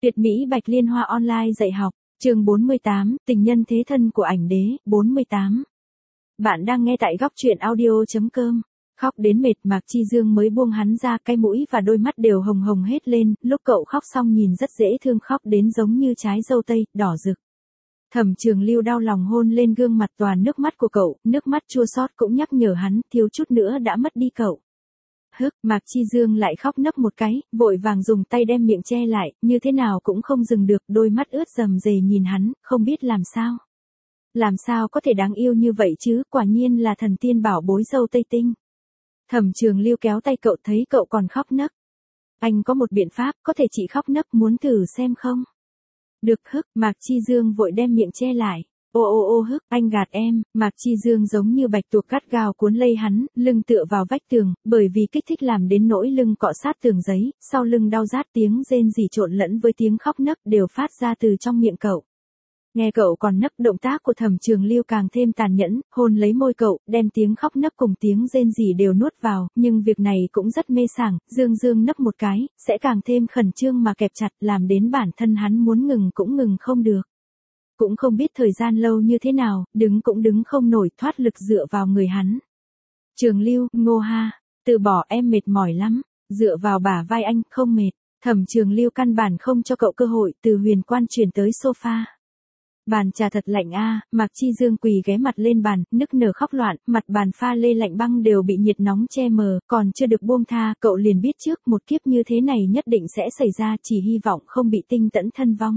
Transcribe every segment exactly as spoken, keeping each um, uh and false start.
Tuyệt mỹ Bạch Liên Hoa online dạy học, chương bốn mươi tám, tình nhân thế thân của ảnh đế, bốn mươi tám. Bạn đang nghe tại góc truyện audio chấm com. Khóc đến mệt Mạc Chi Dương mới buông hắn ra, cái mũi và đôi mắt đều hồng hồng hết lên, lúc cậu khóc xong nhìn rất dễ thương, khóc đến giống như trái dâu tây, đỏ rực. Thẩm Trường Lưu đau lòng hôn lên gương mặt toàn nước mắt của cậu, nước mắt chua xót cũng nhắc nhở hắn, thiếu chút nữa đã mất đi cậu. Hức, Mạc Chi Dương lại khóc nấc một cái, vội vàng dùng tay đem miệng che lại, như thế nào cũng không dừng được, đôi mắt ướt rầm rề nhìn hắn, không biết làm sao. Làm sao có thể đáng yêu như vậy chứ, quả nhiên là thần tiên bảo bối dâu Tây Tinh. Thẩm Trường Lưu kéo tay cậu, thấy cậu còn khóc nấc. Anh có một biện pháp, có thể chị khóc nấc, muốn thử xem không? Được. Hức, Mạc Chi Dương vội đem miệng che lại. Ô ô ô Hức, anh gạt em. Mạc Chi Dương giống như bạch tuộc cắt gao cuốn lấy hắn, lưng tựa vào vách tường, bởi vì kích thích làm đến nỗi lưng cọ sát tường giấy, sau lưng đau rát, tiếng rên rỉ trộn lẫn với tiếng khóc nấc đều phát ra từ trong miệng cậu. Nghe cậu còn nấc, động tác của Thẩm Trường Lưu càng thêm tàn nhẫn, hôn lấy môi cậu, đem tiếng khóc nấc cùng tiếng rên rỉ đều nuốt vào, nhưng việc này cũng rất mê sảng, Dương Dương nấc một cái, sẽ càng thêm khẩn trương mà kẹp chặt, làm đến bản thân hắn muốn ngừng cũng ngừng không được. Cũng không biết thời gian lâu như thế nào, đứng cũng đứng không nổi, thoát lực dựa vào người hắn. Trường Lưu, Ngô Ha, từ bỏ, em mệt mỏi lắm, dựa vào bả vai anh, không mệt. Thẩm Trường Lưu căn bản không cho cậu cơ hội, từ huyền quan chuyển tới sofa. Bàn trà thật lạnh a. Mạc Chi Dương quỳ ghé mặt lên bàn, nức nở khóc loạn, mặt bàn pha lê lạnh băng đều bị nhiệt nóng che mờ, còn chưa được buông tha, cậu liền biết trước một kiếp như thế này nhất định sẽ xảy ra, chỉ hy vọng không bị tinh tẫn thân vong.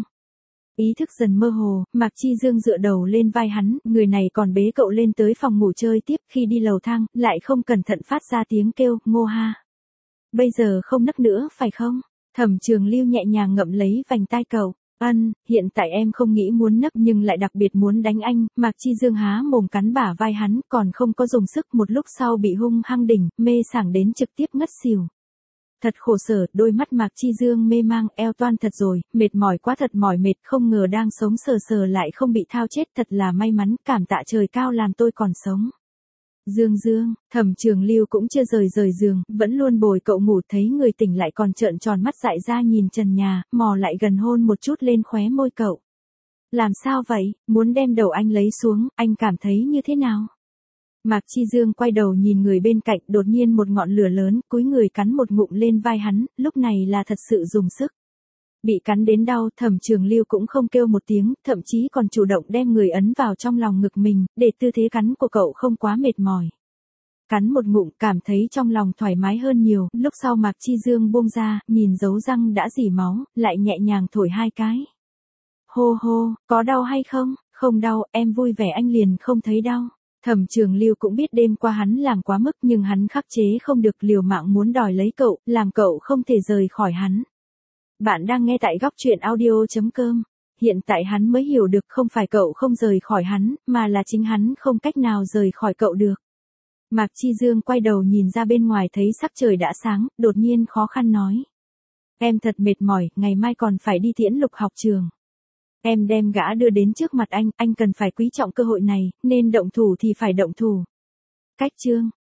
Ý thức dần mơ hồ, Mạc Chi Dương dựa đầu lên vai hắn, người này còn bế cậu lên tới phòng ngủ chơi tiếp, khi đi lầu thang, lại không cẩn thận phát ra tiếng kêu, Ngô Ha. Bây giờ không nấc nữa, phải không? Thẩm Trường Lưu nhẹ nhàng ngậm lấy vành tai cậu. Ân, hiện tại em không nghĩ muốn nấc nhưng lại đặc biệt muốn đánh anh. Mạc Chi Dương há mồm cắn bả vai hắn, còn không có dùng sức, một lúc sau bị hung hăng đỉnh, mê sảng đến trực tiếp ngất xỉu. Thật khổ sở, đôi mắt Mạc Chi Dương mê mang, eo toan thật rồi, mệt mỏi quá, thật mỏi mệt, không ngờ đang sống sờ sờ lại không bị thao chết, thật là may mắn, cảm tạ trời cao làm tôi còn sống. Dương Dương, Thẩm Trường Lưu cũng chưa rời rời giường, vẫn luôn bồi cậu ngủ, thấy người tỉnh lại còn trợn tròn mắt dại ra nhìn trần nhà, mò lại gần hôn một chút lên khóe môi cậu. Làm sao vậy, muốn đem đầu anh lấy xuống, anh cảm thấy như thế nào? Mạc Chi Dương quay đầu nhìn người bên cạnh, đột nhiên một ngọn lửa lớn, cúi người cắn một ngụm lên vai hắn, lúc này là thật sự dùng sức. Bị cắn đến đau, Thẩm Trường Lưu cũng không kêu một tiếng, thậm chí còn chủ động đem người ấn vào trong lòng ngực mình, để tư thế cắn của cậu không quá mệt mỏi. Cắn một ngụm, cảm thấy trong lòng thoải mái hơn nhiều, lúc sau Mạc Chi Dương buông ra, nhìn dấu răng đã rỉ máu, lại nhẹ nhàng thổi hai cái. Hô hô, có đau hay không? Không đau, em vui vẻ, anh liền không thấy đau. Thẩm Trường Lưu cũng biết đêm qua hắn làm quá mức nhưng hắn khắc chế không được, liều mạng muốn đòi lấy cậu, làm cậu không thể rời khỏi hắn. Bạn đang nghe tại góc truyện audio chấm com. Hiện tại hắn mới hiểu được không phải cậu không rời khỏi hắn, mà là chính hắn không cách nào rời khỏi cậu được. Mạc Chi Dương quay đầu nhìn ra bên ngoài thấy sắc trời đã sáng, đột nhiên khó khăn nói. Em thật mệt mỏi, ngày mai còn phải đi Tiễn Lục học trường. Em đem gã đưa đến trước mặt anh, anh cần phải quý trọng cơ hội này, nên động thủ thì phải động thủ. Cách chương,